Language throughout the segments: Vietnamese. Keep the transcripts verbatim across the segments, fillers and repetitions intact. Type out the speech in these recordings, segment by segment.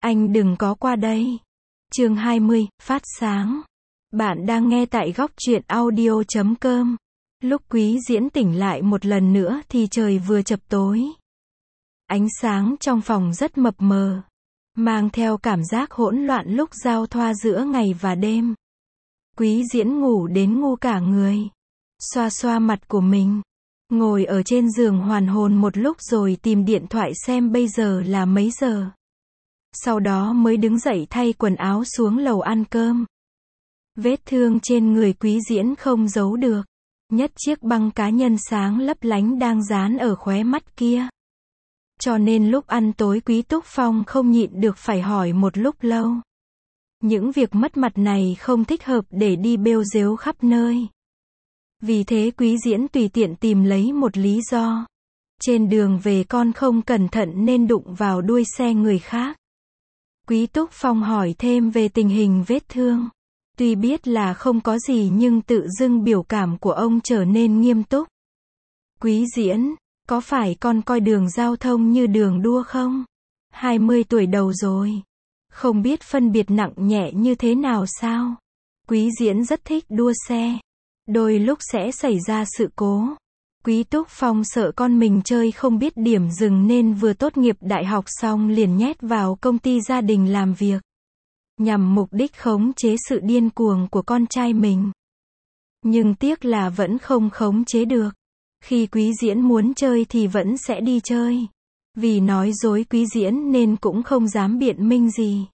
Anh đừng có qua đây. Chương hai mươi, phát sáng. Bạn đang nghe tại góc truyện audio chấm com. Lúc Quý Diễn tỉnh lại một lần nữa thì trời vừa chập tối. Ánh sáng trong phòng rất mập mờ, mang theo cảm giác hỗn loạn lúc giao thoa giữa ngày và đêm. Quý Diễn ngủ đến ngu cả người, xoa xoa mặt của mình, ngồi ở trên giường hoàn hồn một lúc rồi tìm điện thoại xem bây giờ là mấy giờ. Sau đó mới đứng dậy thay quần áo xuống lầu ăn cơm. Vết thương trên người Quý Diễn không giấu được, nhất chiếc băng cá nhân sáng lấp lánh đang dán ở khóe mắt kia. Cho nên lúc ăn tối Quý Túc Phong không nhịn được phải hỏi một lúc lâu. Những việc mất mặt này không thích hợp để đi bêu rếu khắp nơi. Vì thế Quý Diễn tùy tiện tìm lấy một lý do. Trên đường về con không cẩn thận nên đụng vào đuôi xe người khác. Quý Túc Phong hỏi thêm về tình hình vết thương. Tuy biết là không có gì nhưng tự dưng biểu cảm của ông trở nên nghiêm túc. Quý Diễn, có phải con coi đường giao thông như đường đua không? hai mươi tuổi đầu rồi, không biết phân biệt nặng nhẹ như thế nào sao? Quý Diễn rất thích đua xe. Đôi lúc sẽ xảy ra sự cố. Quý Túc Phong sợ con mình chơi không biết điểm dừng nên vừa tốt nghiệp đại học xong liền nhét vào công ty gia đình làm việc, nhằm mục đích khống chế sự điên cuồng của con trai mình. Nhưng tiếc là vẫn không khống chế được. Khi Quý Diễn muốn chơi thì vẫn sẽ đi chơi. Vì nói dối Quý Diễn nên cũng không dám biện minh gì.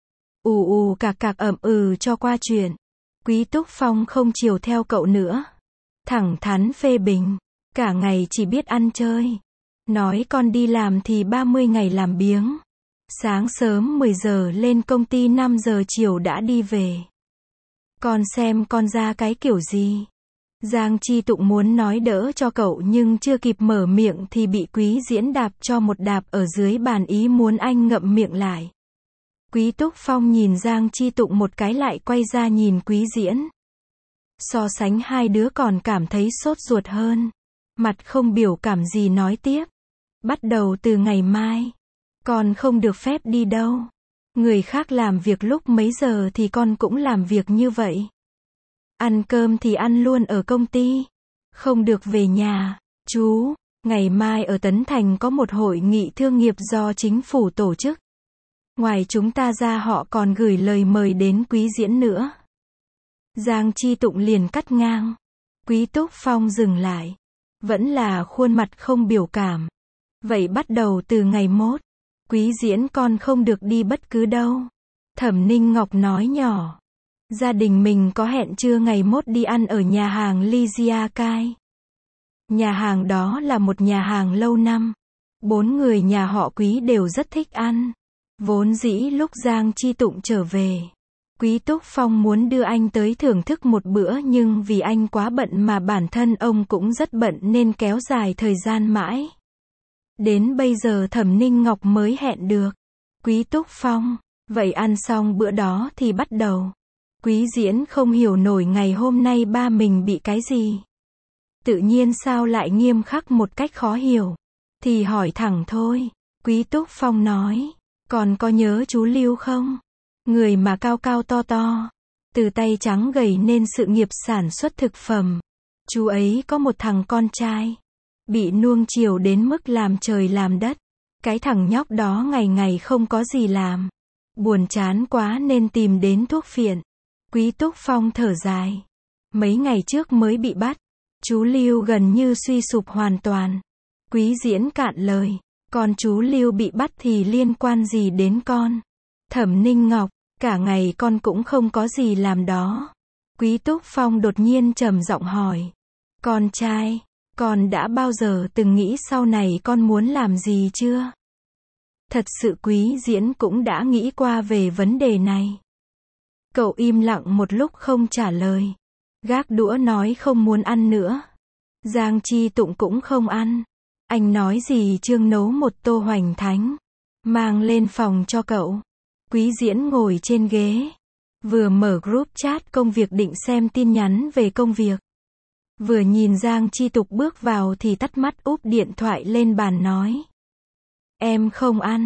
Ù ù cạc cạc ậm ừ cho qua chuyện. Quý Túc Phong không chiều theo cậu nữa. Thẳng thắn phê bình. Cả ngày chỉ biết ăn chơi. Nói con đi làm thì ba mươi ngày làm biếng. Sáng sớm mười giờ lên công ty năm giờ chiều đã đi về. Con xem con ra cái kiểu gì? Giang Chi Tụng muốn nói đỡ cho cậu nhưng chưa kịp mở miệng thì bị Quý Diễn đạp cho một đạp ở dưới bàn ý muốn anh ngậm miệng lại. Quý Túc Phong nhìn Giang Chi Tụng một cái lại quay ra nhìn Quý Diễn. So sánh hai đứa còn cảm thấy sốt ruột hơn. Mặt không biểu cảm gì nói tiếp. Bắt đầu từ ngày mai, con không được phép đi đâu. Người khác làm việc lúc mấy giờ thì con cũng làm việc như vậy. Ăn cơm thì ăn luôn ở công ty. Không được về nhà. Chú, ngày mai ở Tấn Thành có một hội nghị thương nghiệp do chính phủ tổ chức. Ngoài chúng ta ra họ còn gửi lời mời đến Quý Diễn nữa. Giang Chi Tụng liền cắt ngang. Quý Túc Phong dừng lại. Vẫn là khuôn mặt không biểu cảm. Vậy bắt đầu từ ngày mốt, Quý Diễn con không được đi bất cứ đâu. Thẩm Ninh Ngọc nói nhỏ. Gia đình mình có hẹn trưa ngày mốt đi ăn ở nhà hàng Lysia Kai. Nhà hàng đó là một nhà hàng lâu năm. Bốn người nhà họ Quý đều rất thích ăn. Vốn dĩ lúc Giang Chi Tụng trở về, Quý Túc Phong muốn đưa anh tới thưởng thức một bữa nhưng vì anh quá bận mà bản thân ông cũng rất bận nên kéo dài thời gian mãi. Đến bây giờ Thẩm Ninh Ngọc mới hẹn được. Quý Túc Phong, vậy ăn xong bữa đó thì bắt đầu. Quý Diễn không hiểu nổi ngày hôm nay ba mình bị cái gì. Tự nhiên sao lại nghiêm khắc một cách khó hiểu. Thì hỏi thẳng thôi. Quý Túc Phong nói. Còn có nhớ chú Lưu không? Người mà cao cao to to. Từ tay trắng gầy nên sự nghiệp sản xuất thực phẩm. Chú ấy có một thằng con trai. Bị nuông chiều đến mức làm trời làm đất. Cái thằng nhóc đó ngày ngày không có gì làm. Buồn chán quá nên tìm đến thuốc phiện. Quý Túc Phong thở dài. Mấy ngày trước mới bị bắt. Chú Lưu gần như suy sụp hoàn toàn. Quý Diễn cạn lời. Con chú Lưu bị bắt thì liên quan gì đến con? Thẩm Ninh Ngọc, cả ngày con cũng không có gì làm đó. Quý Túc Phong đột nhiên trầm giọng hỏi. Con trai, con đã bao giờ từng nghĩ sau này con muốn làm gì chưa? Thật sự Quý Diễn cũng đã nghĩ qua về vấn đề này. Cậu im lặng một lúc không trả lời. Gác đũa nói không muốn ăn nữa. Giang Chi Tụng cũng không ăn. Anh nói gì Trương nấu một tô hoành thánh. Mang lên phòng cho cậu. Quý Diễn ngồi trên ghế. Vừa mở group chat công việc định xem tin nhắn về công việc. Vừa nhìn Giang Chi Tụng bước vào thì tắt mắt úp điện thoại lên bàn nói. Em không ăn.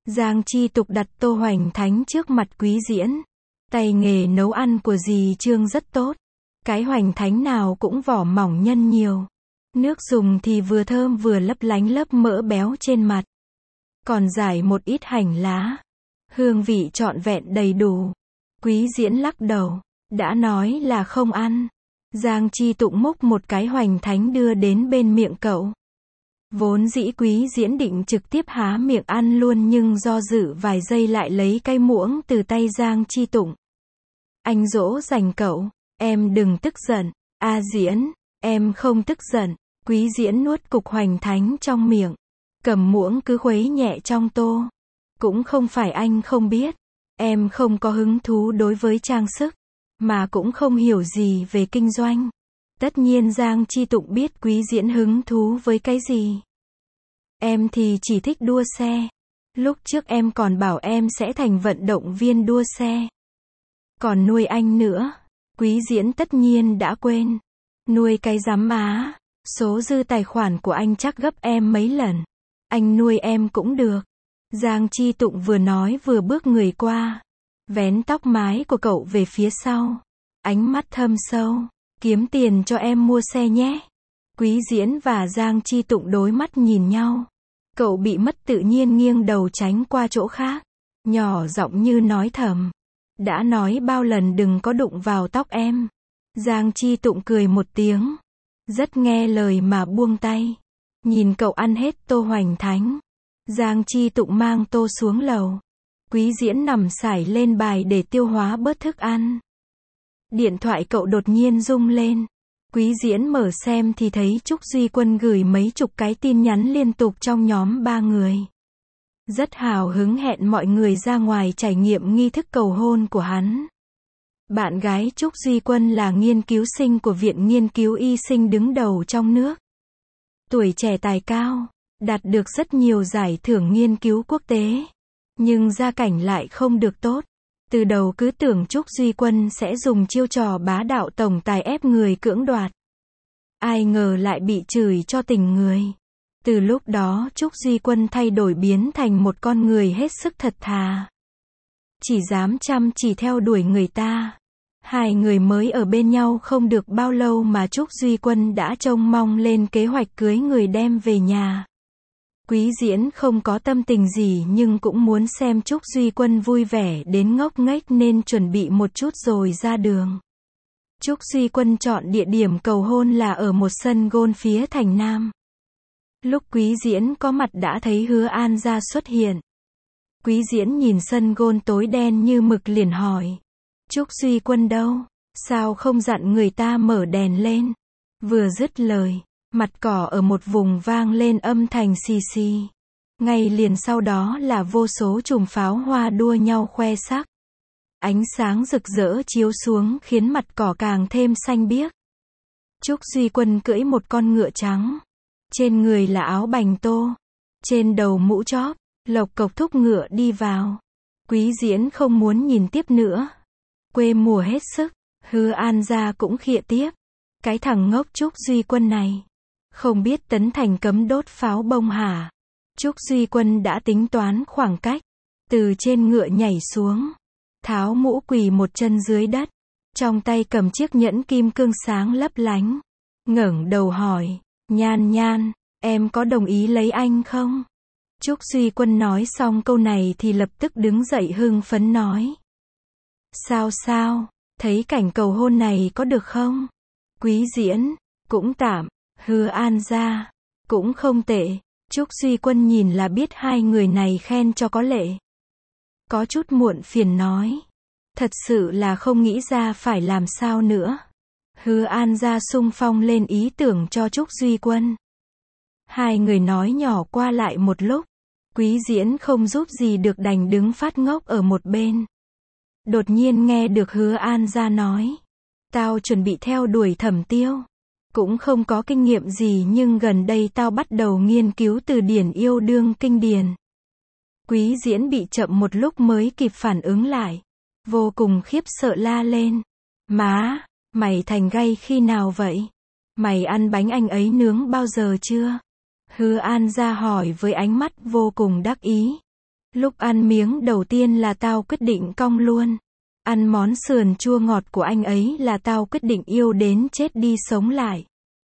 Giang Chi Tục đặt tô hoành thánh trước mặt Quý Diễn. Tay nghề nấu ăn của dì Trương rất tốt. Cái hoành thánh nào cũng vỏ mỏng nhân nhiều. Nước dùng thì vừa thơm vừa lấp lánh lớp mỡ béo trên mặt. Còn rải một ít hành lá. Hương vị trọn vẹn đầy đủ. Quý Diễn lắc đầu. Đã nói là không ăn. Giang Chi Tụng múc một cái hoành thánh đưa đến bên miệng cậu. Vốn dĩ Quý Diễn định trực tiếp há miệng ăn luôn nhưng do dự vài giây lại lấy cái muỗng từ tay Giang Chi Tụng. Anh dỗ dành cậu. Em đừng tức giận. A Diễn, em không tức giận. Quý Diễn nuốt cục hoành thánh trong miệng. Cầm muỗng cứ khuấy nhẹ trong tô. Cũng không phải anh không biết. Em không có hứng thú đối với trang sức. Mà cũng không hiểu gì về kinh doanh. Tất nhiên Giang Chi Tụng biết Quý Diễn hứng thú với cái gì. Em thì chỉ thích đua xe. Lúc trước em còn bảo em sẽ thành vận động viên đua xe. Còn nuôi anh nữa. Quý Diễn tất nhiên đã quên. Nuôi cái rắm á. Số dư tài khoản của anh chắc gấp em mấy lần. Anh nuôi em cũng được. Giang Chi Tụng vừa nói vừa bước người qua. Vén tóc mái của cậu về phía sau. Ánh mắt thâm sâu. Kiếm tiền cho em mua xe nhé. Quý Diễn và Giang Chi Tụng đối mắt nhìn nhau. Cậu bị mất tự nhiên nghiêng đầu tránh qua chỗ khác. Nhỏ giọng như nói thầm. Đã nói bao lần đừng có đụng vào tóc em. Giang Chi Tụng cười một tiếng. Rất nghe lời mà buông tay. Nhìn cậu ăn hết tô hoành thánh. Giang Chi Tụng mang tô xuống lầu. Quý Diễn nằm sải lên bài để tiêu hóa bớt thức ăn. Điện thoại cậu đột nhiên rung lên. Quý Diễn mở xem thì thấy Trúc Duy Quân gửi mấy chục cái tin nhắn liên tục trong nhóm ba người. Rất hào hứng hẹn mọi người ra ngoài trải nghiệm nghi thức cầu hôn của hắn. Bạn gái Trúc Duy Quân là nghiên cứu sinh của Viện Nghiên cứu Y sinh đứng đầu trong nước. Tuổi trẻ tài cao, đạt được rất nhiều giải thưởng nghiên cứu quốc tế. Nhưng gia cảnh lại không được tốt. Từ đầu cứ tưởng Trúc Duy Quân sẽ dùng chiêu trò bá đạo tổng tài ép người cưỡng đoạt. Ai ngờ lại bị chửi cho tình người. Từ lúc đó Trúc Duy Quân thay đổi biến thành một con người hết sức thật thà. Chỉ dám chăm chỉ theo đuổi người ta. Hai người mới ở bên nhau không được bao lâu mà Trúc Duy Quân đã trông mong lên kế hoạch cưới người đem về nhà. Quý Diễn không có tâm tình gì nhưng cũng muốn xem Trúc Duy Quân vui vẻ đến ngốc nghếch nên chuẩn bị một chút rồi ra đường. Trúc Duy Quân chọn địa điểm cầu hôn là ở một sân golf phía thành Nam. Lúc Quý Diễn có mặt đã thấy Hứa An Gia xuất hiện. Quý Diễn nhìn sân golf tối đen như mực liền hỏi. Trúc Duy Quân đâu? Sao không dặn người ta mở đèn lên? Vừa dứt lời, mặt cỏ ở một vùng vang lên âm thanh xì xì. Ngay liền sau đó là vô số chùm pháo hoa đua nhau khoe sắc. Ánh sáng rực rỡ chiếu xuống khiến mặt cỏ càng thêm xanh biếc. Trúc Duy Quân cưỡi một con ngựa trắng. Trên người là áo bành tô. Trên đầu mũ chóp, lộc cộc thúc ngựa đi vào. Quý Diễn không muốn nhìn tiếp nữa. Quê mùa hết sức, Hứa An Gia cũng khịa tiếp. Cái thằng ngốc Trúc Duy Quân này. Không biết Tấn Thành cấm đốt pháo bông hả? Trúc Duy Quân đã tính toán khoảng cách. Từ trên ngựa nhảy xuống. Tháo mũ quỳ một chân dưới đất. Trong tay cầm chiếc nhẫn kim cương sáng lấp lánh. Ngẩng đầu hỏi. Nhan Nhan, em có đồng ý lấy anh không? Trúc Duy Quân nói xong câu này thì lập tức đứng dậy hưng phấn nói. Sao sao, thấy cảnh cầu hôn này có được không? Quý Diễn, cũng tạm. Hứa An Gia, cũng không tệ. Trúc Duy Quân nhìn là biết hai người này khen cho có lệ. Có chút muộn phiền nói. Thật sự là không nghĩ ra phải làm sao nữa. Hứa An Gia xung phong lên ý tưởng cho Trúc Duy Quân. Hai người nói nhỏ qua lại một lúc. Quý Diễn không giúp gì được đành đứng phát ngốc ở một bên. Đột nhiên nghe được Hứa An Gia nói. Tao chuẩn bị theo đuổi Thẩm Tiêu. Cũng không có kinh nghiệm gì nhưng gần đây tao bắt đầu nghiên cứu từ điển yêu đương kinh điển. Quý Diễn bị chậm một lúc mới kịp phản ứng lại. Vô cùng khiếp sợ la lên. Má, mày thành gay khi nào vậy? Mày ăn bánh anh ấy nướng bao giờ chưa? Hứa An Gia hỏi với ánh mắt vô cùng đắc ý. Lúc ăn miếng đầu tiên là tao quyết định cong luôn. Ăn món sườn chua ngọt của anh ấy là tao quyết định yêu đến chết đi sống lại.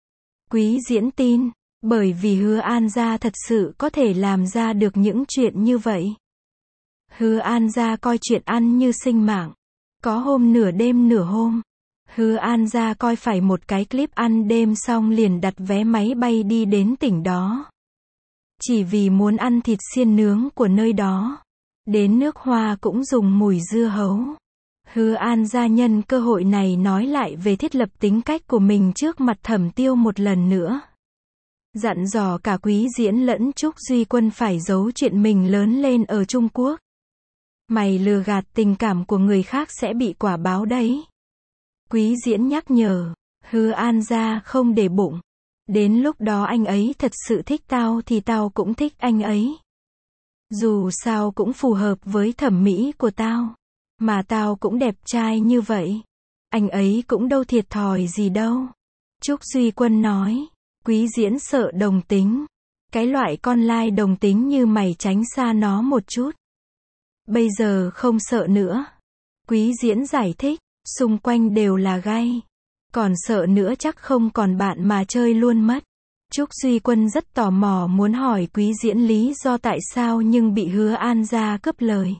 Quý diễn tin, bởi vì Hứa An Gia thật sự có thể làm ra được những chuyện như vậy. Hứa An Gia coi chuyện ăn như sinh mạng. Có hôm nửa đêm nửa hôm, Hứa An Gia coi phải một cái clip ăn đêm xong liền đặt vé máy bay đi đến tỉnh đó. Chỉ vì muốn ăn thịt xiên nướng của nơi đó. Đến nước hoa cũng dùng mùi dưa hấu. Hứa An Gia nhân cơ hội này nói lại về thiết lập tính cách của mình trước mặt Thẩm Tiêu một lần nữa. Dặn dò cả Quý Diễn lẫn Trúc Duy Quân phải giấu chuyện mình lớn lên ở Trung Quốc. Mày lừa gạt tình cảm của người khác sẽ bị quả báo đấy. Quý Diễn nhắc nhở, Hứa An Gia không để bụng. Đến lúc đó anh ấy thật sự thích tao thì tao cũng thích anh ấy. Dù sao cũng phù hợp với thẩm mỹ của tao. Mà tao cũng đẹp trai như vậy. Anh ấy cũng đâu thiệt thòi gì đâu. Trúc Duy Quân nói. Quý Diễn sợ đồng tính. Cái loại con lai đồng tính như mày tránh xa nó một chút. Bây giờ không sợ nữa. Quý Diễn giải thích. Xung quanh đều là gai. Còn sợ nữa chắc không còn bạn mà chơi luôn mất. Trúc Duy Quân rất tò mò muốn hỏi Quý Diễn lý do tại sao nhưng bị Hứa An Gia cướp lời.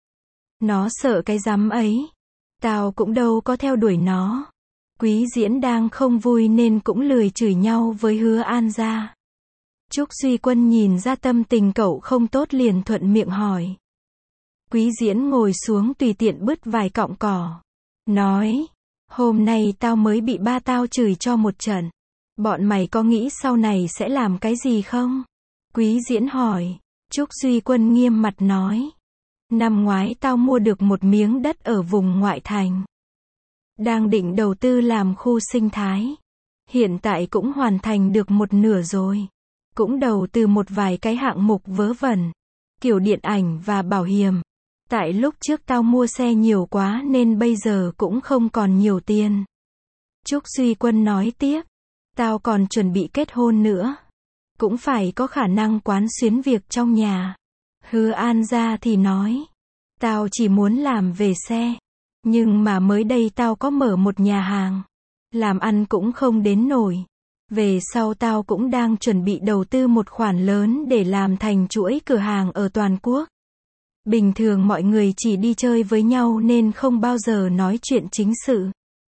Nó sợ cái rắm ấy. Tao cũng đâu có theo đuổi nó. Quý Diễn đang không vui nên cũng lười chửi nhau với Hứa An Gia. Trúc Duy Quân nhìn ra tâm tình cậu không tốt liền thuận miệng hỏi. Quý Diễn ngồi xuống tùy tiện bứt vài cọng cỏ. Nói, hôm nay tao mới bị ba tao chửi cho một trận. Bọn mày có nghĩ sau này sẽ làm cái gì không? Quý Diễn hỏi. Trúc Duy Quân nghiêm mặt nói. Năm ngoái tao mua được một miếng đất ở vùng ngoại thành. Đang định đầu tư làm khu sinh thái. Hiện tại cũng hoàn thành được một nửa rồi. Cũng đầu tư một vài cái hạng mục vớ vẩn. Kiểu điện ảnh và bảo hiểm. Tại lúc trước tao mua xe nhiều quá nên bây giờ cũng không còn nhiều tiền. Trúc Duy Quân nói tiếp. Tao còn chuẩn bị kết hôn nữa. Cũng phải có khả năng quán xuyến việc trong nhà. Hứa An Gia thì nói. Tao chỉ muốn làm về xe. Nhưng mà mới đây tao có mở một nhà hàng. Làm ăn cũng không đến nổi. Về sau tao cũng đang chuẩn bị đầu tư một khoản lớn để làm thành chuỗi cửa hàng ở toàn quốc. Bình thường mọi người chỉ đi chơi với nhau nên không bao giờ nói chuyện chính sự.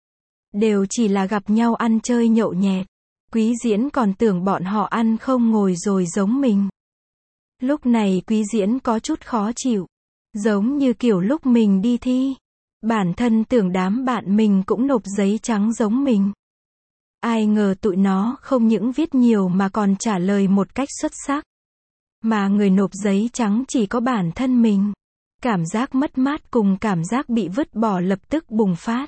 Đều chỉ là gặp nhau ăn chơi nhậu nhẹt. Quý Diễn còn tưởng bọn họ ăn không ngồi rồi giống mình. Lúc này Quý Diễn có chút khó chịu. Giống như kiểu lúc mình đi thi. Bản thân tưởng đám bạn mình cũng nộp giấy trắng giống mình. Ai ngờ tụi nó không những viết nhiều mà còn trả lời một cách xuất sắc. Mà người nộp giấy trắng chỉ có bản thân mình. Cảm giác mất mát cùng cảm giác bị vứt bỏ lập tức bùng phát.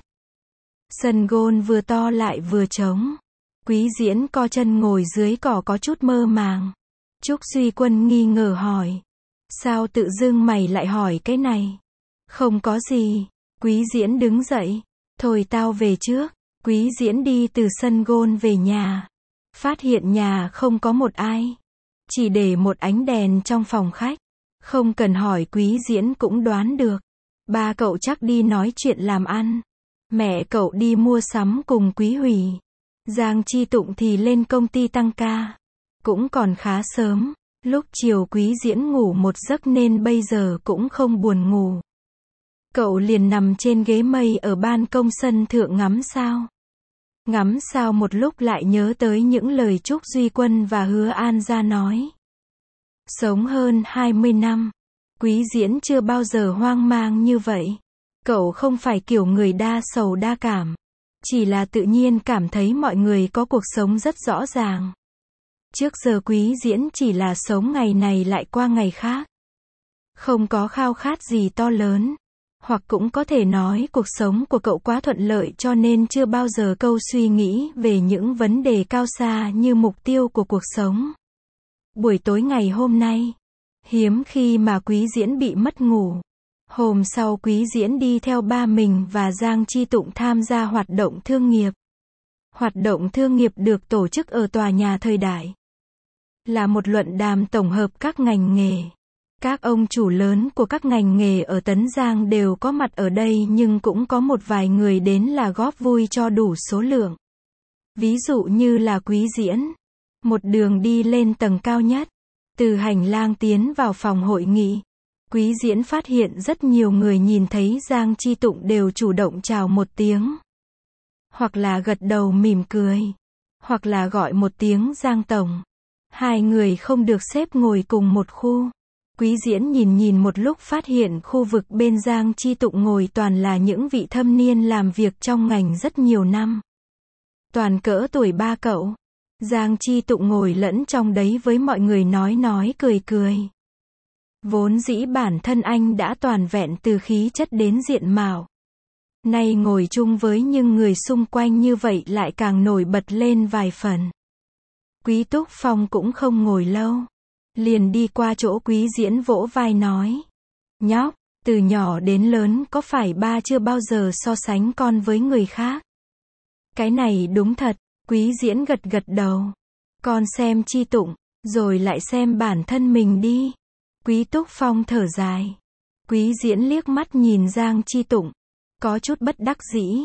Sân gôn vừa to lại vừa trống. Quý Diễn co chân ngồi dưới cỏ có chút mơ màng. Trúc Duy Quân nghi ngờ hỏi. Sao tự dưng mày lại hỏi cái này? Không có gì. Quý Diễn đứng dậy. Thôi tao về trước. Quý Diễn đi từ sân gôn về nhà. Phát hiện nhà không có một ai. Chỉ để một ánh đèn trong phòng khách. Không cần hỏi Quý Diễn cũng đoán được. Ba cậu chắc đi nói chuyện làm ăn. Mẹ cậu đi mua sắm cùng Quý Hủy. Giang Chi Tụng thì lên công ty tăng ca. Cũng còn khá sớm. Lúc chiều Quý Diễn ngủ một giấc nên bây giờ cũng không buồn ngủ. Cậu liền nằm trên ghế mây ở ban công sân thượng ngắm sao. Ngắm sao một lúc lại nhớ tới những lời Trúc Duy Quân và Hứa An Gia nói. Sống hơn hai mươi năm. Quý Diễn chưa bao giờ hoang mang như vậy. Cậu không phải kiểu người đa sầu đa cảm. Chỉ là tự nhiên cảm thấy mọi người có cuộc sống rất rõ ràng. Trước giờ Quý Diễn chỉ là sống ngày này lại qua ngày khác. Không có khao khát gì to lớn. Hoặc cũng có thể nói cuộc sống của cậu quá thuận lợi cho nên chưa bao giờ câu suy nghĩ về những vấn đề cao xa như mục tiêu của cuộc sống. Buổi tối ngày hôm nay, hiếm khi mà Quý Diễn bị mất ngủ. Hôm sau Quý Diễn đi theo ba mình và Giang Chi Tụng tham gia hoạt động thương nghiệp. Hoạt động thương nghiệp được tổ chức ở tòa nhà Thời Đại. Là một luận đàm tổng hợp các ngành nghề. Các ông chủ lớn của các ngành nghề ở Tấn Giang đều có mặt ở đây nhưng cũng có một vài người đến là góp vui cho đủ số lượng. Ví dụ như là Quý Diễn. Một đường đi lên tầng cao nhất. Từ hành lang tiến vào phòng hội nghị. Quý Diễn phát hiện rất nhiều người nhìn thấy Giang Chi Tụng đều chủ động chào một tiếng. Hoặc là gật đầu mỉm cười. Hoặc là gọi một tiếng Giang Tổng. Hai người không được xếp ngồi cùng một khu. Quý Diễn nhìn nhìn một lúc phát hiện khu vực bên Giang Chi Tụng ngồi toàn là những vị thâm niên làm việc trong ngành rất nhiều năm. Toàn cỡ tuổi ba cậu. Giang Chi Tụng ngồi lẫn trong đấy với mọi người nói nói cười cười. Vốn dĩ bản thân anh đã toàn vẹn từ khí chất đến diện mạo. Nay ngồi chung với những người xung quanh như vậy lại càng nổi bật lên vài phần. Quý Túc Phong cũng không ngồi lâu. Liền đi qua chỗ Quý Diễn vỗ vai nói. Nhóc, từ nhỏ đến lớn có phải ba chưa bao giờ so sánh con với người khác? Cái này đúng thật, Quý Diễn gật gật đầu. Con xem Chi Tụng, rồi lại xem bản thân mình đi. Quý Túc Phong thở dài. Quý Diễn liếc mắt nhìn Giang Chi Tụng. Có chút bất đắc dĩ.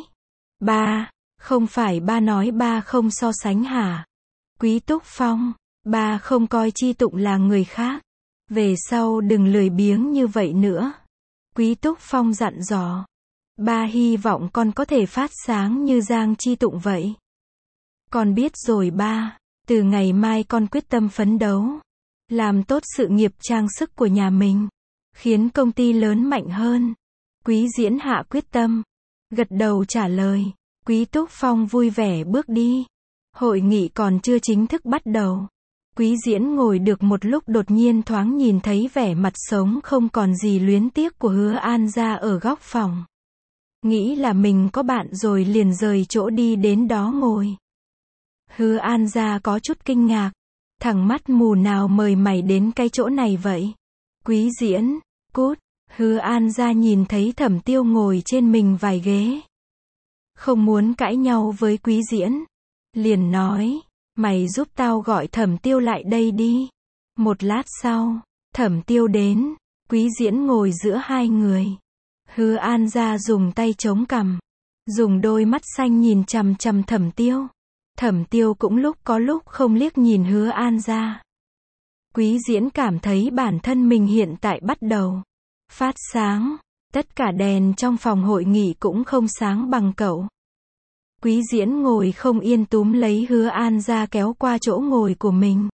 Ba, không phải ba nói ba không so sánh hả? Quý Túc Phong, ba không coi Chi Tụng là người khác. Về sau đừng lười biếng như vậy nữa. Quý Túc Phong dặn dò. Ba hy vọng con có thể phát sáng như Giang Chi Tụng vậy. Con biết rồi ba, từ ngày mai con quyết tâm phấn đấu. Làm tốt sự nghiệp trang sức của nhà mình. Khiến công ty lớn mạnh hơn. Quý Diễn hạ quyết tâm. Gật đầu trả lời. Quý Túc Phong vui vẻ bước đi. Hội nghị còn chưa chính thức bắt đầu. Quý Diễn ngồi được một lúc đột nhiên thoáng nhìn thấy vẻ mặt sống không còn gì luyến tiếc của Hứa An Gia ở góc phòng. Nghĩ là mình có bạn rồi liền rời chỗ đi đến đó ngồi. Hứa An Gia có chút kinh ngạc. Thằng mắt mù nào mời mày đến cái chỗ này vậy? Quý Diễn, cút. Hứa An Gia nhìn thấy Thẩm Tiêu ngồi trên mình vài ghế. Không muốn cãi nhau với Quý Diễn. Liền nói, mày giúp tao gọi Thẩm Tiêu lại đây đi. Một lát sau, Thẩm Tiêu đến. Quý Diễn ngồi giữa hai người. Hứa An Gia dùng tay chống cằm. Dùng đôi mắt xanh nhìn chằm chằm Thẩm Tiêu. Thẩm Tiêu cũng lúc có lúc không liếc nhìn Hứa An Gia. Quý Diễn cảm thấy bản thân mình hiện tại bắt đầu phát sáng. Tất cả đèn trong phòng hội nghị cũng không sáng bằng cậu. Quý Diễn ngồi không yên túm lấy Hứa An Gia kéo qua chỗ ngồi của mình.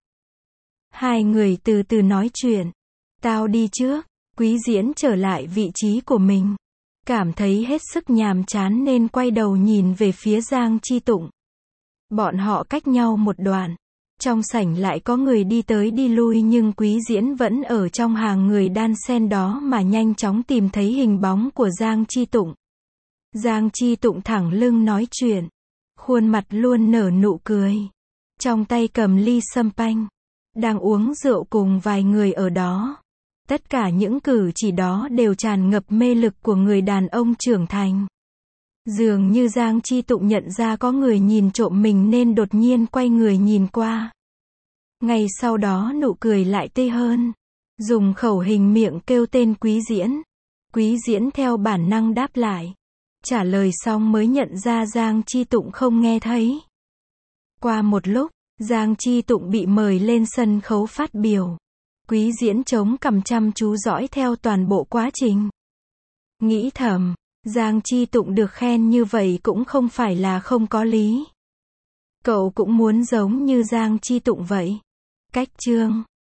Hai người từ từ nói chuyện. Tao đi trước. Quý Diễn trở lại vị trí của mình. Cảm thấy hết sức nhàm chán nên quay đầu nhìn về phía Giang Chi Tụng. Bọn họ cách nhau một đoạn. Trong sảnh lại có người đi tới đi lui nhưng Quý Diễn vẫn ở trong hàng người đan xen đó mà nhanh chóng tìm thấy hình bóng của Giang Chi Tụng. Giang Chi Tụng thẳng lưng nói chuyện. Khuôn mặt luôn nở nụ cười. Trong tay cầm ly sâm panh. Đang uống rượu cùng vài người ở đó. Tất cả những cử chỉ đó đều tràn ngập mê lực của người đàn ông trưởng thành. Dường như Giang Chi Tụng nhận ra có người nhìn trộm mình nên đột nhiên quay người nhìn qua. Ngay sau đó nụ cười lại tươi hơn. Dùng khẩu hình miệng kêu tên Quý Diễn. Quý Diễn theo bản năng đáp lại. Trả lời xong mới nhận ra Giang Chi Tụng không nghe thấy. Qua một lúc, Giang Chi Tụng bị mời lên sân khấu phát biểu. Quý Diễn chống cằm chăm chú dõi theo toàn bộ quá trình. Nghĩ thầm, Giang Chi Tụng được khen như vậy cũng không phải là không có lý. Cậu cũng muốn giống như Giang Chi Tụng vậy. Cách chương